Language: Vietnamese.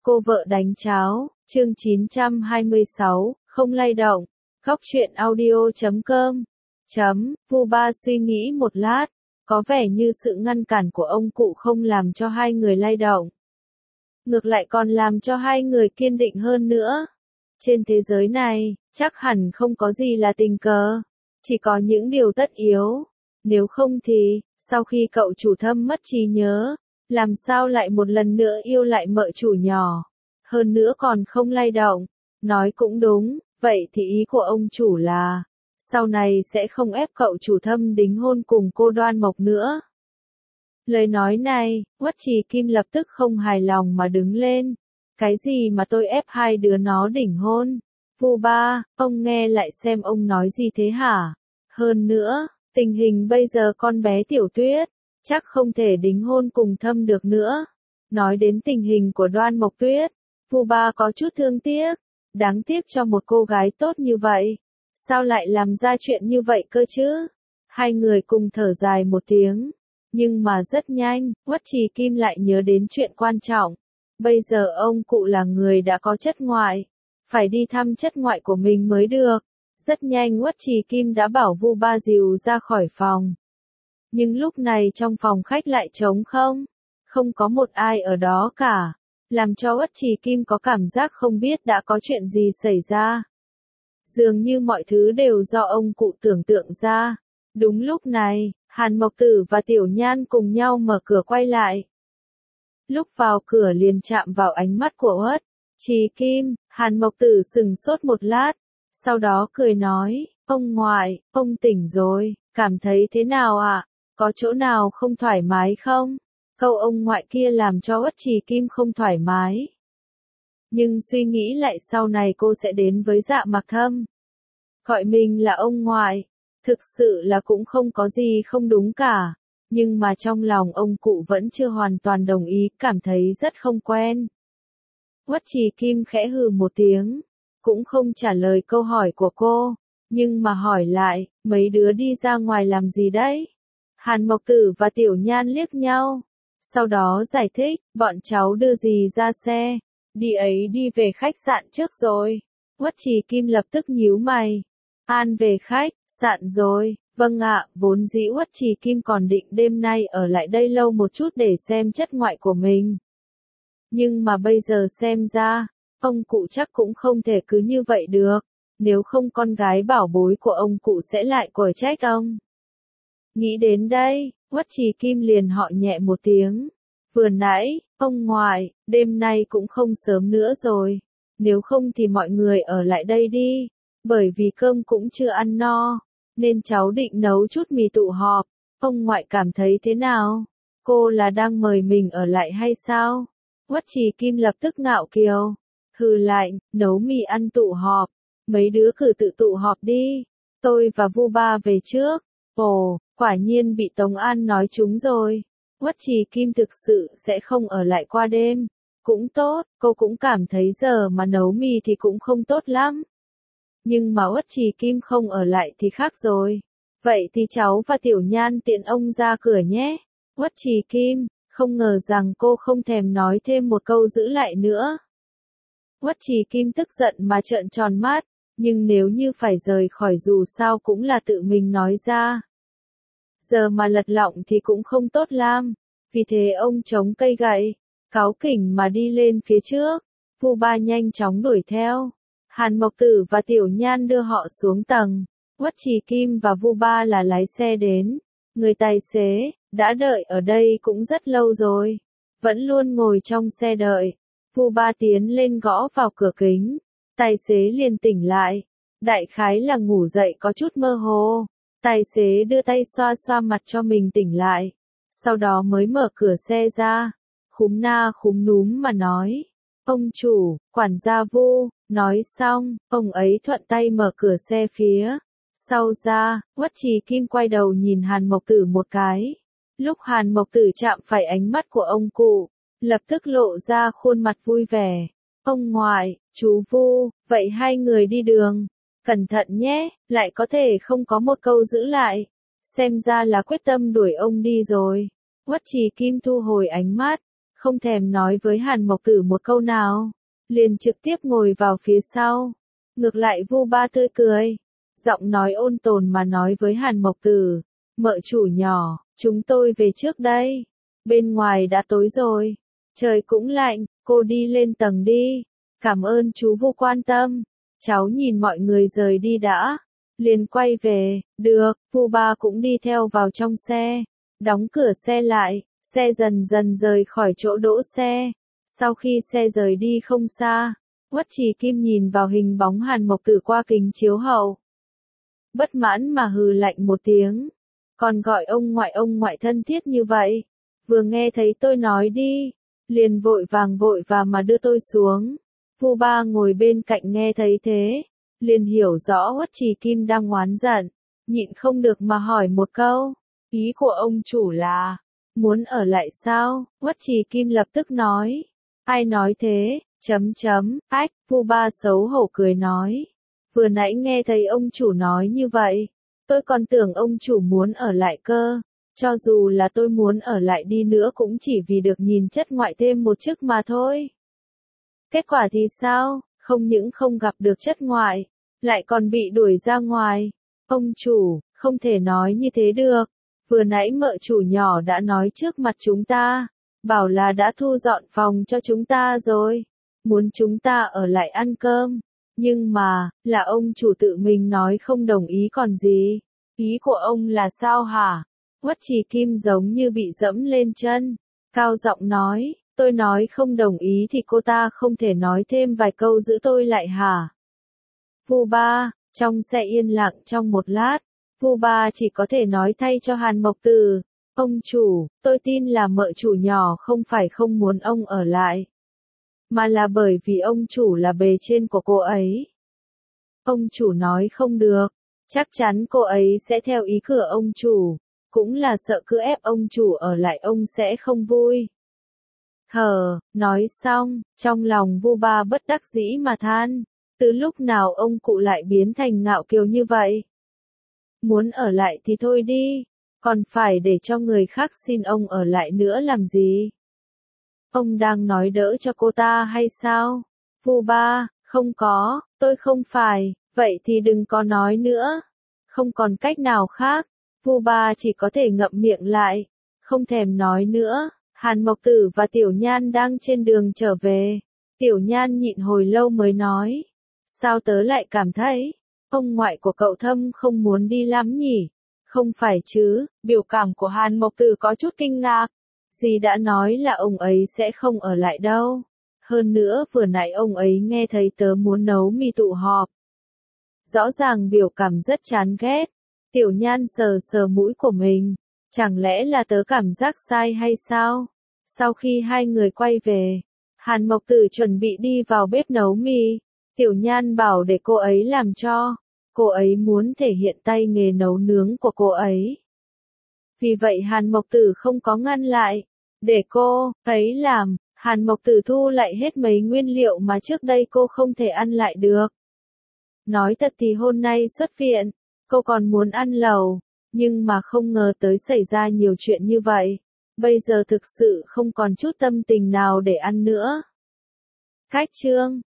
Cô vợ đánh cháo, chương 926, không lay động. Góc truyện audio.com. Vu Ba suy nghĩ một lát, có vẻ như sự ngăn cản của ông cụ không làm cho hai người lay động. Ngược lại còn làm cho hai người kiên định hơn nữa. Trên thế giới này, chắc hẳn không có gì là tình cờ, chỉ có những điều tất yếu. Nếu không thì, sau khi cậu chủ Thâm mất trí nhớ, làm sao lại một lần nữa yêu lại mợ chủ nhỏ, hơn nữa còn không lay động. Nói cũng đúng, vậy thì ý của ông chủ là, sau này sẽ không ép cậu chủ Thâm đính hôn cùng cô Đoan Mộc nữa. Lời nói này, Uất Trì Kim lập tức không hài lòng mà đứng lên. Cái gì mà tôi ép hai đứa nó đính hôn? Vu Ba, ông nghe lại xem ông nói gì thế hả? Hơn nữa, tình hình bây giờ con bé Tiểu Tuyết, chắc không thể đính hôn cùng Thâm được nữa. Nói đến tình hình của Đoan Mộc Tuyết, Vu Ba có chút thương tiếc. Đáng tiếc cho một cô gái tốt như vậy. Sao lại làm ra chuyện như vậy cơ chứ? Hai người cùng thở dài một tiếng. Nhưng mà rất nhanh, Uất Trì Kim lại nhớ đến chuyện quan trọng. Bây giờ ông cụ là người đã có chất ngoại. Phải đi thăm chất ngoại của mình mới được. Rất nhanh Uất Trì Kim đã bảo Vu Ba dìu ra khỏi phòng. Nhưng lúc này trong phòng khách lại trống không. Không có một ai ở đó cả. Làm cho Uất Trì Kim có cảm giác không biết đã có chuyện gì xảy ra. Dường như mọi thứ đều do ông cụ tưởng tượng ra. Đúng lúc này, Hàn Mộc Tử và Tiểu Nhan cùng nhau mở cửa quay lại. Lúc vào cửa liền chạm vào ánh mắt của Uất Trì Kim, Hàn Mộc Tử sững sốt một lát, sau đó cười nói, ông ngoại, ông tỉnh rồi, cảm thấy thế nào ạ? Có chỗ nào không thoải mái không? Câu ông ngoại kia làm cho Uất Trì Kim không thoải mái. Nhưng suy nghĩ lại sau này cô sẽ đến với Dạ Mặc Thâm. Gọi mình là ông ngoại, thực sự là cũng không có gì không đúng cả. Nhưng mà trong lòng ông cụ vẫn chưa hoàn toàn đồng ý, cảm thấy rất không quen. Uất Trì Kim khẽ hừ một tiếng, cũng không trả lời câu hỏi của cô, nhưng mà hỏi lại, mấy đứa đi ra ngoài làm gì đấy? Hàn Mộc Tử và Tiểu Nhan liếc nhau, sau đó giải thích, bọn cháu đưa dì ra xe, đi ấy đi về khách sạn trước rồi. Uất Trì Kim lập tức nhíu mày, An về khách sạn rồi, vâng ạ, vốn dĩ Uất Trì Kim còn định đêm nay ở lại đây lâu một chút để xem chất ngoại của mình. Nhưng mà bây giờ xem ra, ông cụ chắc cũng không thể cứ như vậy được, nếu không con gái bảo bối của ông cụ sẽ lại quở trách ông. Nghĩ đến đây, Uất Trì Kim liền họ nhẹ một tiếng. Vừa nãy, ông ngoại, đêm nay cũng không sớm nữa rồi, nếu không thì mọi người ở lại đây đi, bởi vì cơm cũng chưa ăn no, nên cháu định nấu chút mì tụ họp, ông ngoại cảm thấy thế nào? Cô là đang mời mình ở lại hay sao? Uất Trì Kim lập tức ngạo kiều, hừ lạnh, nấu mì ăn tụ họp, mấy đứa cứ tự tụ họp đi, tôi và Vu Ba về trước. Ồ, quả nhiên bị Tống An nói trúng rồi. Uất Trì Kim thực sự sẽ không ở lại qua đêm. Cũng tốt, cô cũng cảm thấy giờ mà nấu mì thì cũng không tốt lắm. Nhưng mà Uất Trì Kim không ở lại thì khác rồi. Vậy thì cháu và Tiểu Nhan tiện ông ra cửa nhé. Uất Trì Kim, không ngờ rằng cô không thèm nói thêm một câu giữ lại nữa. Uất Trì Kim tức giận mà trợn tròn mắt, nhưng nếu như phải rời khỏi dù sao cũng là tự mình nói ra. Giờ mà lật lọng thì cũng không tốt lắm, vì thế ông chống cây gậy, cáu kỉnh mà đi lên phía trước. Vu Ba nhanh chóng đuổi theo. Hàn Mộc Tử và Tiểu Nhan đưa họ xuống tầng. Uất Trì Kim và Vu Ba là lái xe đến. Người tài xế, đã đợi ở đây cũng rất lâu rồi. Vẫn luôn ngồi trong xe đợi. Vu Ba tiến lên gõ vào cửa kính. Tài xế liền tỉnh lại. Đại khái là ngủ dậy có chút mơ hồ. Tài xế đưa tay xoa xoa mặt cho mình tỉnh lại. Sau đó mới mở cửa xe ra. Khúm na khúm núm mà nói. Ông chủ, quản gia Vu. Nói xong, ông ấy thuận tay mở cửa xe phía sau ra. Uất Trì Kim quay đầu nhìn Hàn Mộc Tử một cái. Lúc Hàn Mộc Tử chạm phải ánh mắt của ông cụ, lập tức lộ ra khuôn mặt vui vẻ. Ông ngoại, chú Vu, vậy hai người đi đường. Cẩn thận nhé, lại có thể không có một câu giữ lại. Xem ra là quyết tâm đuổi ông đi rồi. Uất Trì Kim thu hồi ánh mắt, không thèm nói với Hàn Mộc Tử một câu nào, liền trực tiếp ngồi vào phía sau. Ngược lại Vu Ba tươi cười, giọng nói ôn tồn mà nói với Hàn Mộc Tử, mợ chủ nhỏ, chúng tôi về trước đây, bên ngoài đã tối rồi, trời cũng lạnh, cô đi lên tầng đi, cảm ơn chú Vu quan tâm, cháu nhìn mọi người rời đi đã, liền quay về, được, Vu Ba cũng đi theo vào trong xe, đóng cửa xe lại, xe dần dần rời khỏi chỗ đỗ xe, sau khi xe rời đi không xa, Uất Trì Kim nhìn vào hình bóng Hàn Mộc Tử qua kính chiếu hậu. Bất mãn mà hừ lạnh một tiếng. Còn gọi ông ngoại thân thiết như vậy. Vừa nghe thấy tôi nói đi. Liền vội vàng mà đưa tôi xuống. Vu Ba ngồi bên cạnh nghe thấy thế. Liền hiểu rõ Uất Trì Kim đang oán giận. Nhịn không được mà hỏi một câu. Ý của ông chủ là. Muốn ở lại sao? Uất Trì Kim lập tức nói. Ai nói thế? Ách, Vu Ba xấu hổ cười nói. Vừa nãy nghe thấy ông chủ nói như vậy, tôi còn tưởng ông chủ muốn ở lại cơ, cho dù là tôi muốn ở lại đi nữa cũng chỉ vì được nhìn chất ngoại thêm một chức mà thôi. Kết quả thì sao, không những không gặp được chất ngoại, lại còn bị đuổi ra ngoài. Ông chủ, không thể nói như thế được, vừa nãy mợ chủ nhỏ đã nói trước mặt chúng ta, bảo là đã thu dọn phòng cho chúng ta rồi, muốn chúng ta ở lại ăn cơm. Nhưng mà, là ông chủ tự mình nói không đồng ý còn gì. Ý của ông là sao hả? Uất Trì Kim giống như bị dẫm lên chân. Cao giọng nói, tôi nói không đồng ý thì cô ta không thể nói thêm vài câu giữ tôi lại hả? Vu Ba, trong xe yên lặng trong một lát, Vu Ba chỉ có thể nói thay cho Hàn Mộc Tử. Ông chủ, tôi tin là mợ chủ nhỏ không phải không muốn ông ở lại, mà là bởi vì ông chủ là bề trên của cô ấy. Ông chủ nói không được, chắc chắn cô ấy sẽ theo ý của ông chủ, cũng là sợ cứ ép ông chủ ở lại ông sẽ không vui. Nói xong, trong lòng Vu Ba bất đắc dĩ mà than, từ lúc nào ông cụ lại biến thành ngạo kiều như vậy? Muốn ở lại thì thôi đi, còn phải để cho người khác xin ông ở lại nữa làm gì? Ông đang nói đỡ cho cô ta hay sao? Vu Ba, không có, tôi không phải, vậy thì đừng có nói nữa. Không còn cách nào khác, Vu Ba chỉ có thể ngậm miệng lại, không thèm nói nữa. Hàn Mộc Tử và Tiểu Nhan đang trên đường trở về. Tiểu Nhan nhịn hồi lâu mới nói. Sao tớ lại cảm thấy, ông ngoại của cậu Thâm không muốn đi lắm nhỉ? Không phải chứ, biểu cảm của Hàn Mộc Tử có chút kinh ngạc. Dì đã nói là ông ấy sẽ không ở lại đâu. Hơn nữa vừa nãy ông ấy nghe thấy tớ muốn nấu mì tụ họp. Rõ ràng biểu cảm rất chán ghét. Tiểu Nhan sờ sờ mũi của mình. Chẳng lẽ là tớ cảm giác sai hay sao? Sau khi hai người quay về, Hàn Mộc Tử chuẩn bị đi vào bếp nấu mì. Tiểu Nhan bảo để cô ấy làm cho. Cô ấy muốn thể hiện tay nghề nấu nướng của cô ấy. Vì vậy Hàn Mộc Tử không có ngăn lại. Để cô ấy làm, Hàn Mộc Tử thu lại hết mấy nguyên liệu mà trước đây cô không thể ăn lại được. Nói thật thì hôm nay xuất viện, cô còn muốn ăn lẩu, nhưng mà không ngờ tới xảy ra nhiều chuyện như vậy. Bây giờ thực sự không còn chút tâm tình nào để ăn nữa. Cách chương